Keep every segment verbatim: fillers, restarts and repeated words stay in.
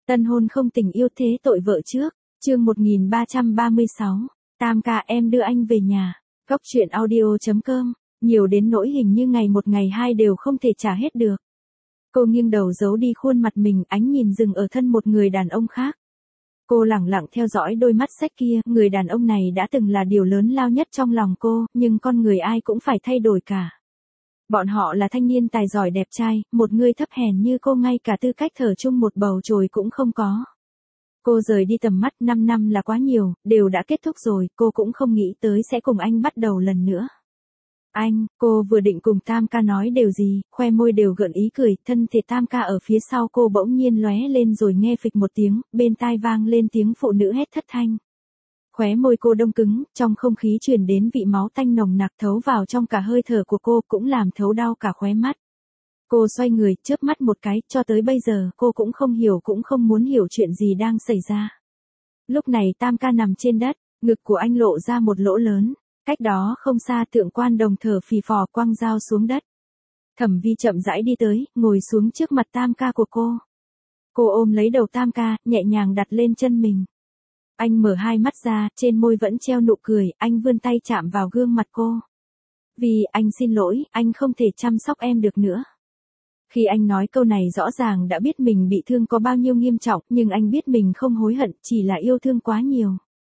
Tân hôn không tình yêu thế tội vợ trước, chương một nghìn ba trăm ba mươi sáu, Tam ca em đưa anh về nhà, Cóc truyện audio chấm com, nhiều đến nỗi hình như ngày một ngày hai đều không thể trả hết được. Cô nghiêng đầu giấu đi khuôn mặt mình, ánh nhìn dừng ở thân một người đàn ông khác. Cô lẳng lặng theo dõi đôi mắt xếch kia, người đàn ông này đã từng là điều lớn lao nhất trong lòng cô, nhưng con người ai cũng phải thay đổi cả. Bọn họ là thanh niên tài giỏi đẹp trai, một người thấp hèn như cô ngay cả tư cách thở chung một bầu trời cũng không có. Cô rời đi tầm mắt, năm năm là quá nhiều, đều đã kết thúc rồi, cô cũng không nghĩ tới sẽ cùng anh bắt đầu lần nữa. Anh, cô vừa định cùng Tam ca nói điều gì, khoe môi đều gợn ý cười, thân thể Tam ca ở phía sau cô bỗng nhiên lóe lên rồi nghe phịch một tiếng, bên tai vang lên tiếng phụ nữ hét thất thanh. Khóe môi cô đông cứng, trong không khí truyền đến vị máu tanh nồng nặc thấu vào trong cả hơi thở của cô, cũng làm thấu đau cả khóe mắt. Cô xoay người, chớp mắt một cái, cho tới bây giờ cô cũng không hiểu cũng không muốn hiểu chuyện gì đang xảy ra. Lúc này Tam ca nằm trên đất, ngực của anh lộ ra một lỗ lớn, cách đó không xa Thượng Quan Đồng thở phì phò quăng dao xuống đất. Thẩm Vi chậm rãi đi tới, ngồi xuống trước mặt Tam ca của cô. Cô ôm lấy đầu Tam ca, nhẹ nhàng đặt lên chân mình. Anh mở hai mắt ra, trên môi vẫn treo nụ cười, anh vươn tay chạm vào gương mặt cô. Vì, anh xin lỗi, anh không thể chăm sóc em được nữa. Khi anh nói câu này rõ ràng đã biết mình bị thương có bao nhiêu nghiêm trọng, nhưng anh biết mình không hối hận, chỉ là yêu thương quá nhiều.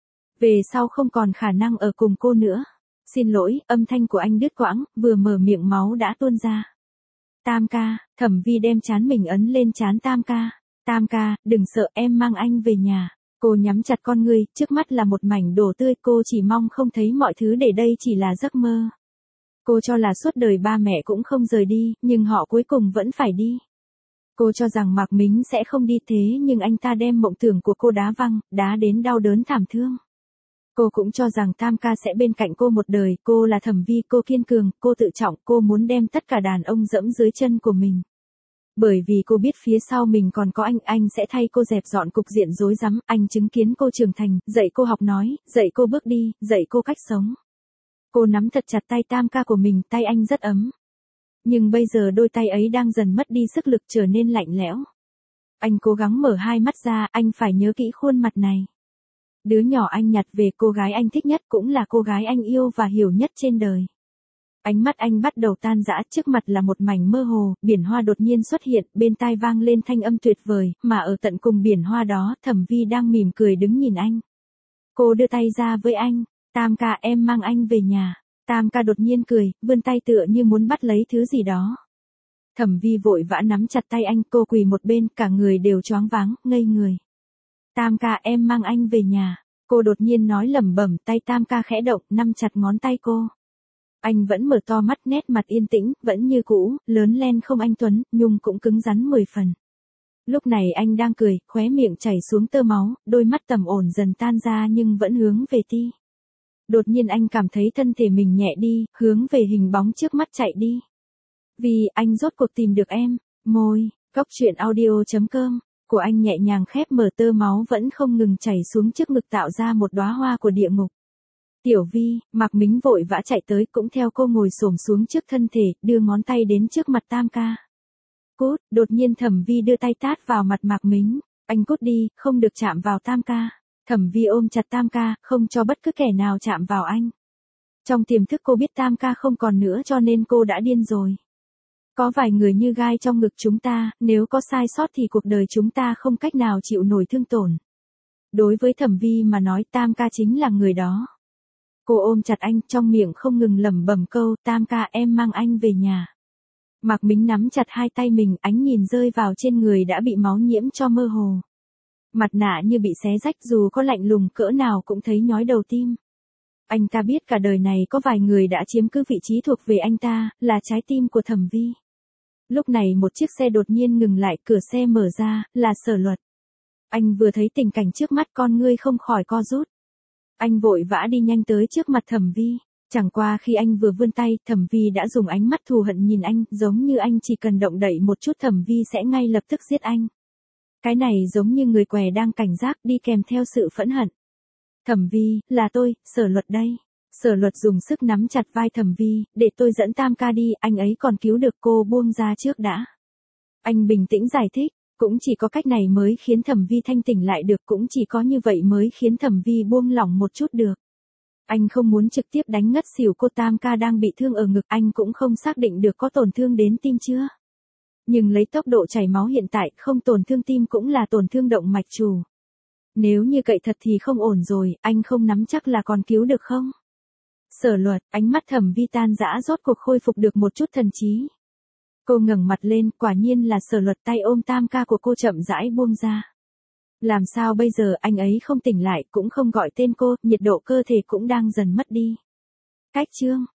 Về sau không còn khả năng ở cùng cô nữa. Xin lỗi, âm thanh của anh đứt quãng, vừa mở miệng máu đã tuôn ra. Tam ca, Thẩm Vi đem trán mình ấn lên trán Tam ca. Tam ca, đừng sợ, em mang anh về nhà. Cô nhắm chặt con ngươi, trước mắt là một mảnh đổ tươi, cô chỉ mong không thấy mọi thứ để đây chỉ là giấc mơ. Cô cho là suốt đời ba mẹ cũng không rời đi, nhưng họ cuối cùng vẫn phải đi. Cô cho rằng Mạc Mính sẽ không đi, thế nhưng anh ta đem mộng tưởng của cô đá văng, đá đến đau đớn thảm thương. Cô cũng cho rằng Tam ca sẽ bên cạnh cô một đời, cô là Thẩm Vi, cô kiên cường, cô tự trọng, cô muốn đem tất cả đàn ông dẫm dưới chân của mình. Bởi vì cô biết phía sau mình còn có anh, anh sẽ thay cô dẹp dọn cục diện rối rắm, anh chứng kiến cô trưởng thành, dạy cô học nói, dạy cô bước đi, dạy cô cách sống. Cô nắm thật chặt tay Tam ca của mình, tay anh rất ấm. Nhưng bây giờ đôi tay ấy đang dần mất đi sức lực, trở nên lạnh lẽo. Anh cố gắng mở hai mắt ra, anh phải nhớ kỹ khuôn mặt này. Đứa nhỏ anh nhặt về, cô gái anh thích nhất cũng là cô gái anh yêu và hiểu nhất trên đời. Ánh mắt anh bắt đầu tan rã, trước mặt là một mảnh mơ hồ, biển hoa đột nhiên xuất hiện, bên tai vang lên thanh âm tuyệt vời, mà ở tận cùng biển hoa đó, Thẩm Vi đang mỉm cười đứng nhìn anh. Cô đưa tay ra với anh, Tam ca em mang anh về nhà. Tam ca đột nhiên cười, vươn tay tựa như muốn bắt lấy thứ gì đó. Thẩm Vi vội vã nắm chặt tay anh, cô quỳ một bên, cả người đều choáng váng, ngây người. Tam ca em mang anh về nhà. Cô đột nhiên nói lẩm bẩm, tay Tam ca khẽ động, nắm chặt ngón tay cô. Anh vẫn mở to mắt, nét mặt yên tĩnh, vẫn như cũ, lớn lên không anh tuấn, nhung cũng cứng rắn mười phần. Lúc này anh đang cười, khóe miệng chảy xuống tơ máu, đôi mắt tầm ổn dần tan ra nhưng vẫn hướng về ti. Đột nhiên anh cảm thấy thân thể mình nhẹ đi, hướng về hình bóng trước mắt chạy đi. Vì, anh rốt cuộc tìm được em, môi, Cóc truyện audio chấm com, của anh nhẹ nhàng khép mở, tơ máu vẫn không ngừng chảy xuống trước ngực tạo ra một đóa hoa của địa ngục. Tiểu Vi, Mạc Mính vội vã chạy tới, cũng theo cô ngồi xổm xuống trước thân thể, đưa ngón tay đến trước mặt Tam ca. Cút, đột nhiên Thẩm Vi đưa tay tát vào mặt Mạc Mính, anh cút đi, không được chạm vào Tam ca. Thẩm Vi ôm chặt Tam ca, không cho bất cứ kẻ nào chạm vào anh. Trong tiềm thức cô biết Tam ca không còn nữa cho nên cô đã điên rồi. Có vài người như gai trong ngực chúng ta, nếu có sai sót thì cuộc đời chúng ta không cách nào chịu nổi thương tổn. Đối với Thẩm Vi mà nói, Tam ca chính là người đó. Cô ôm chặt anh, trong miệng không ngừng lẩm bẩm câu, Tam ca em mang anh về nhà. Mạc Mính nắm chặt hai tay mình, ánh nhìn rơi vào trên người đã bị máu nhiễm cho mơ hồ. Mặt nạ như bị xé rách, dù có lạnh lùng cỡ nào cũng thấy nhói đầu tim. Anh ta biết cả đời này có vài người đã chiếm cứ vị trí thuộc về anh ta, là trái tim của Thẩm Vi. Lúc này một chiếc xe đột nhiên ngừng lại, cửa xe mở ra, là Sở Luật. Anh vừa thấy tình cảnh trước mắt, con ngươi không khỏi co rút. Anh vội vã đi nhanh tới trước mặt Thẩm Vi. Chẳng qua khi anh vừa vươn tay, Thẩm Vi đã dùng ánh mắt thù hận nhìn anh, giống như anh chỉ cần động đậy một chút Thẩm Vi sẽ ngay lập tức giết anh. Cái này giống như người què đang cảnh giác, đi kèm theo sự phẫn hận. Thẩm Vi, là tôi, Sở Luật đây. Sở Luật dùng sức nắm chặt vai Thẩm Vi, để tôi dẫn Tam ca đi, anh ấy còn cứu được cô, buông ra trước đã. Anh bình tĩnh giải thích, Cũng chỉ có cách này mới khiến Thẩm Vi thanh tỉnh lại được, cũng chỉ có như vậy mới khiến Thẩm Vi buông lỏng một chút được. Anh không muốn trực tiếp đánh ngất xỉu cô Tam ca đang bị thương ở ngực, anh cũng không xác định được có tổn thương đến tim chưa. Nhưng lấy tốc độ chảy máu hiện tại, không tổn thương tim cũng là tổn thương động mạch chủ. Nếu như cậy thật thì không ổn rồi, anh không nắm chắc là còn cứu được không? Sở Luật, ánh mắt Thẩm Vi tan rã rốt cuộc khôi phục được một chút thần trí. Cô ngẩng mặt lên, quả nhiên là Sở Luật, tay ôm Tam ca của cô chậm rãi buông ra. Làm sao bây giờ, anh ấy không tỉnh lại, cũng không gọi tên cô, nhiệt độ cơ thể cũng đang dần mất đi. Cách chương